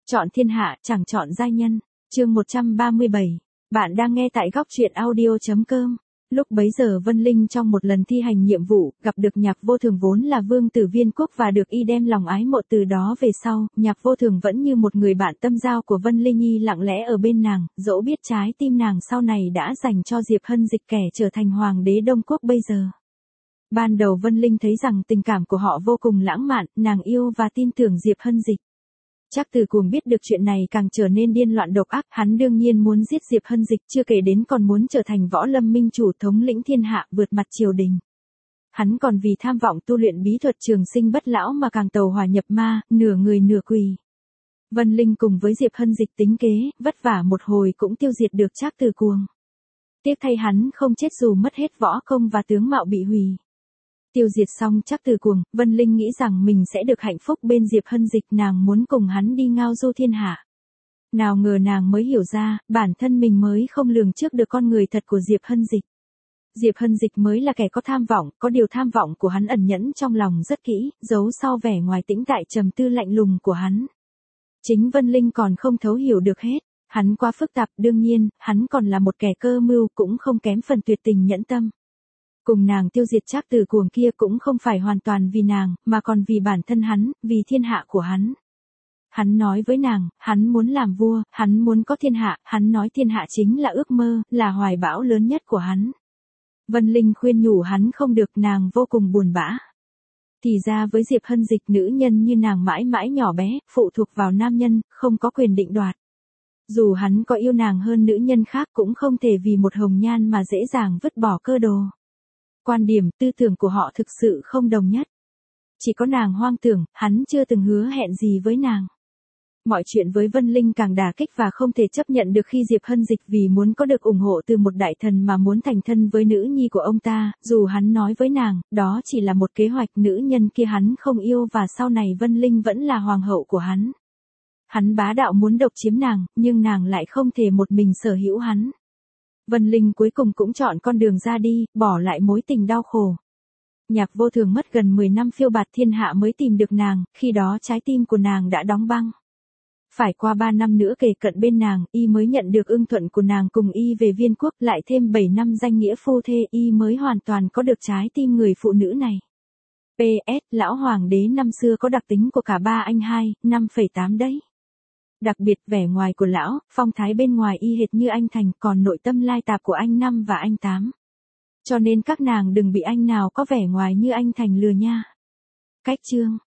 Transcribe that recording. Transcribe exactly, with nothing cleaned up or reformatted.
Chọn thiên hạ, chẳng chọn giai nhân. Chương một trăm ba mươi bảy. Bạn đang nghe tại góc truyện audio chấm com. Lúc bấy giờ Vân Linh trong một lần thi hành nhiệm vụ, gặp được Nhạc Vô Thường vốn là vương tử Viên Quốc và được y đem lòng ái mộ. Từ đó về sau, Nhạc Vô Thường vẫn như một người bạn tâm giao của Vân Linh Nhi, lặng lẽ ở bên nàng, dẫu biết trái tim nàng sau này đã dành cho Diệp Hân Dịch, kẻ trở thành hoàng đế Đông Quốc bây giờ. Ban đầu Vân Linh thấy rằng tình cảm của họ vô cùng lãng mạn, nàng yêu và tin tưởng Diệp Hân Dịch. Trác Từ Cuồng biết được chuyện này càng trở nên điên loạn độc ác, hắn đương nhiên muốn giết Diệp Hân Dịch, chưa kể đến còn muốn trở thành võ lâm minh chủ, thống lĩnh thiên hạ, vượt mặt triều đình. Hắn còn vì tham vọng tu luyện bí thuật trường sinh bất lão mà càng tàu hỏa nhập ma, nửa người nửa quỷ. Vân Linh cùng với Diệp Hân Dịch tính kế, vất vả một hồi cũng tiêu diệt được Trác Từ Cuồng. Tiếc thay hắn không chết dù mất hết võ công và tướng mạo bị hủy. Tiêu diệt xong Trác Từ Cuồng, Vân Linh nghĩ rằng mình sẽ được hạnh phúc bên Diệp Hân Dịch, nàng muốn cùng hắn đi ngao du thiên hạ. Nào ngờ nàng mới hiểu ra, bản thân mình mới không lường trước được con người thật của Diệp Hân Dịch. Diệp Hân Dịch mới là kẻ có tham vọng, có điều tham vọng của hắn ẩn nhẫn trong lòng rất kỹ, giấu sau vẻ ngoài tĩnh tại trầm tư lạnh lùng của hắn. Chính Vân Linh còn không thấu hiểu được hết, hắn quá phức tạp, đương nhiên, hắn còn là một kẻ cơ mưu, cũng không kém phần tuyệt tình nhẫn tâm. Cùng nàng tiêu diệt Trác Từ Cuồng kia cũng không phải hoàn toàn vì nàng, mà còn vì bản thân hắn, vì thiên hạ của hắn. Hắn nói với nàng, hắn muốn làm vua, hắn muốn có thiên hạ, hắn nói thiên hạ chính là ước mơ, là hoài bão lớn nhất của hắn. Vân Linh khuyên nhủ hắn không được, nàng vô cùng buồn bã. Thì ra với Diệp Hân Dịch, nữ nhân như nàng mãi mãi nhỏ bé, phụ thuộc vào nam nhân, không có quyền định đoạt. Dù hắn có yêu nàng hơn nữ nhân khác cũng không thể vì một hồng nhan mà dễ dàng vứt bỏ cơ đồ. Quan điểm, tư tưởng của họ thực sự không đồng nhất. Chỉ có nàng hoang tưởng, hắn chưa từng hứa hẹn gì với nàng. Mọi chuyện với Vân Linh càng đả kích và không thể chấp nhận được khi Diệp Hân Dịch vì muốn có được ủng hộ từ một đại thần mà muốn thành thân với nữ nhi của ông ta, dù hắn nói với nàng, đó chỉ là một kế hoạch, nữ nhân kia hắn không yêu và sau này Vân Linh vẫn là hoàng hậu của hắn. Hắn bá đạo muốn độc chiếm nàng, nhưng nàng lại không thể một mình sở hữu hắn. Vân Linh cuối cùng cũng chọn con đường ra đi, bỏ lại mối tình đau khổ. Nhạc Vô Thường mất gần mười năm phiêu bạt thiên hạ mới tìm được nàng, khi đó trái tim của nàng đã đóng băng. Phải qua ba năm nữa kề cận bên nàng, y mới nhận được ưng thuận của nàng, cùng y về Viên Quốc, lại thêm bảy năm danh nghĩa phu thê, y mới hoàn toàn có được trái tim người phụ nữ này. pê ét, lão hoàng đế năm xưa có đặc tính của cả ba anh hai, năm phẩy tám đấy. Đặc biệt vẻ ngoài của lão, phong thái bên ngoài y hệt như anh Thành, còn nội tâm lai tạp của anh Năm và anh Tám. Cho nên các nàng đừng bị anh nào có vẻ ngoài như anh Thành lừa nha. Cách chương.